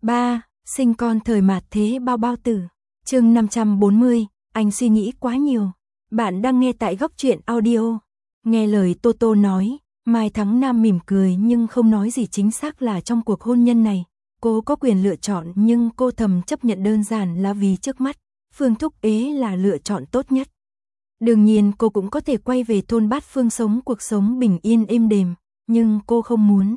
3. Sinh con thời mạt thế bao bao tử. Chương 540, anh suy nghĩ quá nhiều. Bạn đang nghe tại Góc Truyện Audio. Nghe lời Toto nói, Mai Thắng Nam mỉm cười nhưng không nói gì. Chính xác là trong cuộc hôn nhân này, cô có quyền lựa chọn, nhưng cô thầm chấp nhận đơn giản là vì trước mắt, Phương Thúc Ế là lựa chọn tốt nhất. Đương nhiên cô cũng có thể quay về thôn Bát Phương sống cuộc sống bình yên êm đềm, nhưng cô không muốn.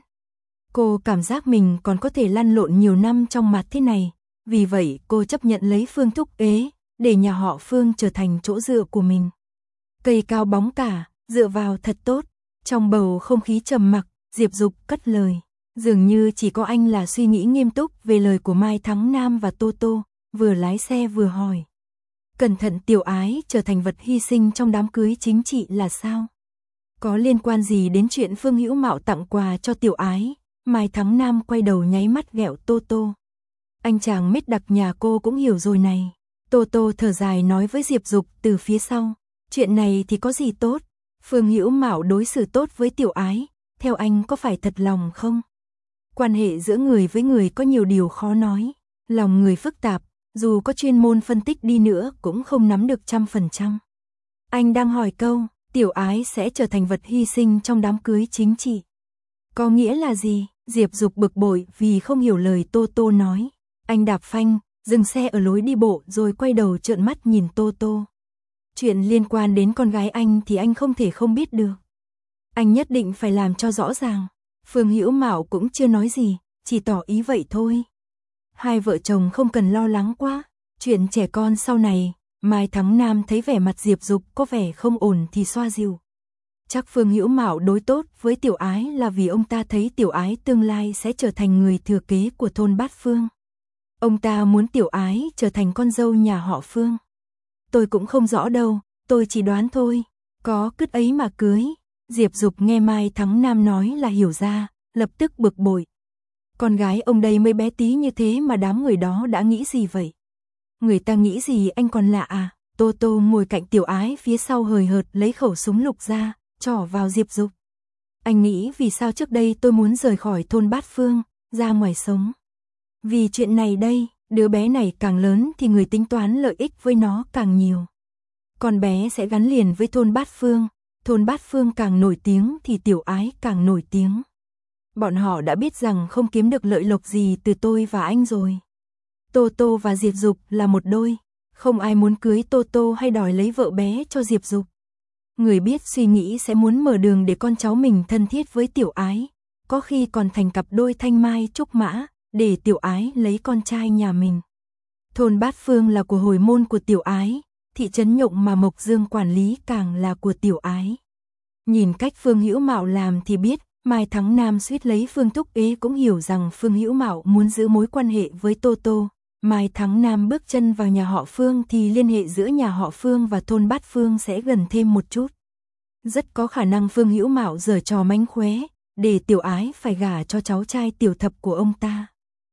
Cô cảm giác mình còn có thể lăn lộn nhiều năm trong mặt thế này, vì vậy cô chấp nhận lấy Phương Thúc Ế, để nhà họ Phương trở thành chỗ dựa của mình. Cây cao bóng cả, dựa vào thật tốt. Trong bầu không khí trầm mặc, Diệp Dục cất lời. Dường như chỉ có anh là suy nghĩ nghiêm túc về lời của Mai Thắng Nam và Toto, vừa lái xe vừa hỏi. Cẩn thận Tiểu Ái trở thành vật hy sinh trong đám cưới chính trị là sao? Có liên quan gì đến chuyện Phương Hữu Mạo tặng quà cho Tiểu Ái? Mai Thắng Nam quay đầu nháy mắt ghẹo Toto. Anh chàng mết đặc nhà cô cũng hiểu rồi này. Toto thở dài nói với Diệp Dục từ phía sau. Chuyện này thì có gì tốt? Phương Hữu Mạo đối xử tốt với Tiểu Ái, theo anh có phải thật lòng không? Quan hệ giữa người với người có nhiều điều khó nói. Lòng người phức tạp, dù có chuyên môn phân tích đi nữa cũng không nắm được 100%. Anh đang hỏi câu, Tiểu Ái sẽ trở thành vật hy sinh trong đám cưới chính trị. Có nghĩa là gì? Diệp Dục bực bội vì không hiểu lời Toto nói. Anh đạp phanh, dừng xe ở lối đi bộ rồi quay đầu trợn mắt nhìn Toto. Chuyện liên quan đến con gái anh thì anh không thể không biết được. Anh nhất định phải làm cho rõ ràng. Phương Hữu Mạo cũng chưa nói gì, chỉ tỏ ý vậy thôi. Hai vợ chồng không cần lo lắng quá. Chuyện trẻ con sau này, Mai Thắng Nam thấy vẻ mặt Diệp Dục có vẻ không ổn thì xoa dịu. Chắc Phương Hữu Mạo đối tốt với Tiểu Ái là vì ông ta thấy Tiểu Ái tương lai sẽ trở thành người thừa kế của thôn Bát Phương. Ông ta muốn Tiểu Ái trở thành con dâu nhà họ Phương. Tôi cũng không rõ đâu, tôi chỉ đoán thôi. Có cứt ấy mà cưới. Diệp Dục nghe Mai Thắng Nam nói là hiểu ra, lập tức bực bội. Con gái ông đây mới bé tí như thế mà đám người đó đã nghĩ gì vậy? Người ta nghĩ gì anh còn lạ à? Toto ngồi cạnh Tiểu Ái phía sau hời hợt lấy khẩu súng lục ra, trỏ vào Diệp Dục. Anh nghĩ vì sao trước đây tôi muốn rời khỏi thôn Bát Phương, ra ngoài sống? Vì chuyện này đây, đứa bé này càng lớn thì người tính toán lợi ích với nó càng nhiều. Con bé sẽ gắn liền với thôn Bát Phương càng nổi tiếng thì Tiểu Ái càng nổi tiếng. Bọn họ đã biết rằng không kiếm được lợi lộc gì từ tôi và anh rồi. Toto và Diệp Dục là một đôi, không ai muốn cưới Toto hay đòi lấy vợ bé cho Diệp Dục. Người biết suy nghĩ sẽ muốn mở đường để con cháu mình thân thiết với Tiểu Ái, có khi còn thành cặp đôi thanh mai trúc mã, để Tiểu Ái lấy con trai nhà mình. Thôn Bát Phương là của hồi môn của Tiểu Ái, thị trấn Nhộng mà Mộc Dương quản lý càng là của Tiểu Ái. Nhìn cách Phương Hữu Mạo làm thì biết, Mai Thắng Nam suýt lấy Phương Thúc Ế cũng hiểu rằng Phương Hữu Mạo muốn giữ mối quan hệ với Toto. Mai Thắng Nam bước chân vào nhà họ Phương thì liên hệ giữa nhà họ Phương và thôn Bát Phương sẽ gần thêm một chút. Rất có khả năng Phương Hữu Mạo giở trò mánh khóe, để Tiểu Ái phải gả cho cháu trai tiểu thập của ông ta.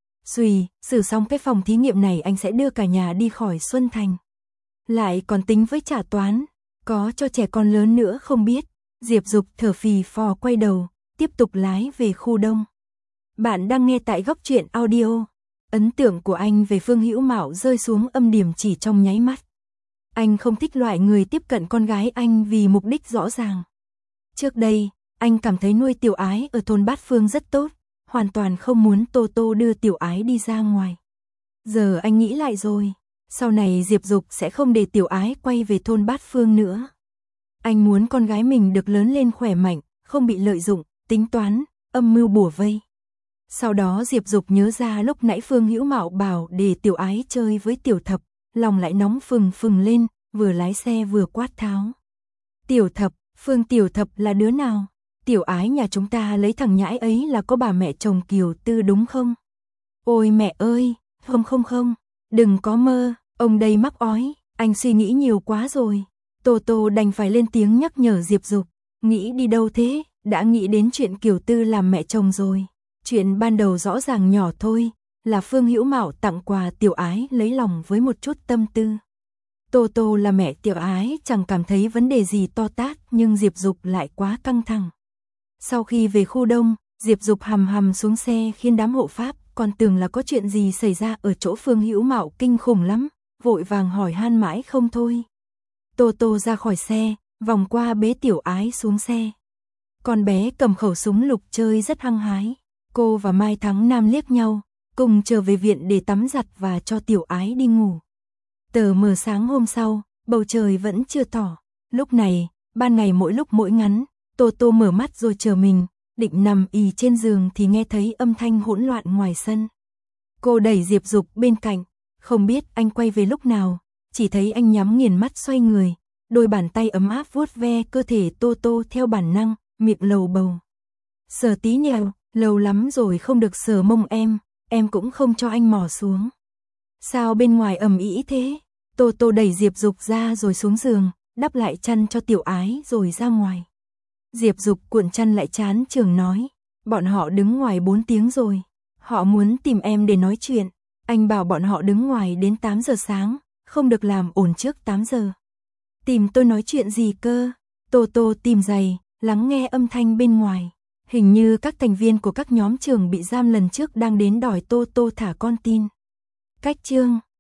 Xử xong cái phòng thí nghiệm này anh sẽ đưa cả nhà đi khỏi Xuân Thành. Lại còn tính với trả toán, có cho trẻ con lớn nữa không biết. Diệp Dục thở phì phò quay đầu, tiếp tục lái về khu đông. Bạn đang nghe tại Góc Truyện Audio. Ấn tượng của anh về Phương Hữu Mạo rơi xuống âm điểm chỉ trong nháy mắt. Anh không thích loại người tiếp cận con gái anh vì mục đích rõ ràng. Trước đây, anh cảm thấy nuôi Tiểu Ái ở thôn Bát Phương rất tốt, hoàn toàn không muốn Toto đưa Tiểu Ái đi ra ngoài. Giờ anh nghĩ lại rồi, sau này Diệp Dục sẽ không để Tiểu Ái quay về thôn Bát Phương nữa. Anh muốn con gái mình được lớn lên khỏe mạnh, không bị lợi dụng, tính toán, âm mưu bủa vây. Sau đó Diệp Dục nhớ ra lúc nãy Phương Hữu Mạo bảo để Tiểu Ái chơi với tiểu thập, lòng lại nóng phừng phừng lên, vừa lái xe vừa quát tháo. Tiểu thập, Phương tiểu thập là đứa nào? Tiểu Ái nhà chúng ta lấy thằng nhãi ấy là có bà mẹ chồng Kiều Tư đúng không? Ôi mẹ ơi, không, đừng có mơ, ông đây mắc ói, anh suy nghĩ nhiều quá rồi. Toto đành phải lên tiếng nhắc nhở Diệp Dục, nghĩ đi đâu thế, đã nghĩ đến chuyện Kiều Tư làm mẹ chồng rồi. Chuyện ban đầu rõ ràng nhỏ thôi, là Phương Hữu Mạo tặng quà Tiểu Ái lấy lòng với một chút tâm tư. Toto là mẹ Tiểu Ái chẳng cảm thấy vấn đề gì to tát, nhưng Diệp Dục lại quá căng thẳng. Sau khi về khu đông, Diệp Dục hầm hầm xuống xe khiến đám hộ pháp còn tưởng là có chuyện gì xảy ra ở chỗ Phương Hữu Mạo kinh khủng lắm, vội vàng hỏi han mãi không thôi. Tô Tô ra khỏi xe, vòng qua bế Tiểu Ái xuống xe. Con bé cầm khẩu súng lục chơi rất hăng hái. Cô và Mai Thắng Nam liếc nhau, cùng trở về viện để tắm giặt và cho Tiểu Ái đi ngủ. Tờ mờ sáng hôm sau, bầu trời vẫn chưa tỏ. Lúc này, ban ngày mỗi lúc mỗi ngắn, Tô Tô mở mắt rồi chờ mình, định nằm ì trên giường thì nghe thấy âm thanh hỗn loạn ngoài sân. Cô đẩy Diệp Dục bên cạnh, không biết anh quay về lúc nào, chỉ thấy anh nhắm nghiền mắt xoay người, đôi bàn tay ấm áp vuốt ve cơ thể Tô Tô theo bản năng, miệng lầu bầu. Sờ tí nhèo, lâu lắm rồi không được sờ mông em cũng không cho anh mò xuống. Sao bên ngoài ầm ĩ thế? Tô Tô đẩy Diệp Dục ra rồi xuống giường, đắp lại chăn cho Tiểu Ái rồi ra ngoài. Diệp Dục cuộn chăn lại trán trường nói, bọn họ đứng ngoài 4 tiếng rồi, họ muốn tìm em để nói chuyện, anh bảo bọn họ đứng ngoài đến 8 giờ sáng, không được làm ồn trước 8 giờ. Tìm tôi nói chuyện gì cơ? Tô Tô tìm giày, lắng nghe âm thanh bên ngoài. Hình như các thành viên của các nhóm trường bị giam lần trước đang đến đòi Tô Tô thả con tin. Cách chương